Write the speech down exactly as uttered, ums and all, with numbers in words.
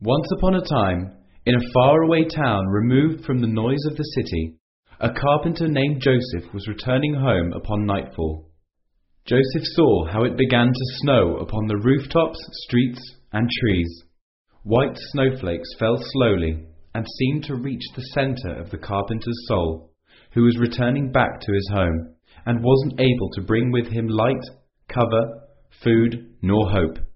Once upon a time, in a faraway town removed from the noise of the city, a carpenter named Joseph was returning home upon nightfall. Joseph saw how it began to snow upon the rooftops, streets, and trees. White snowflakes fell slowly and seemed to reach the center of the carpenter's soul, who was returning back to his home and wasn't able to bring with him light, cover, food, nor hope.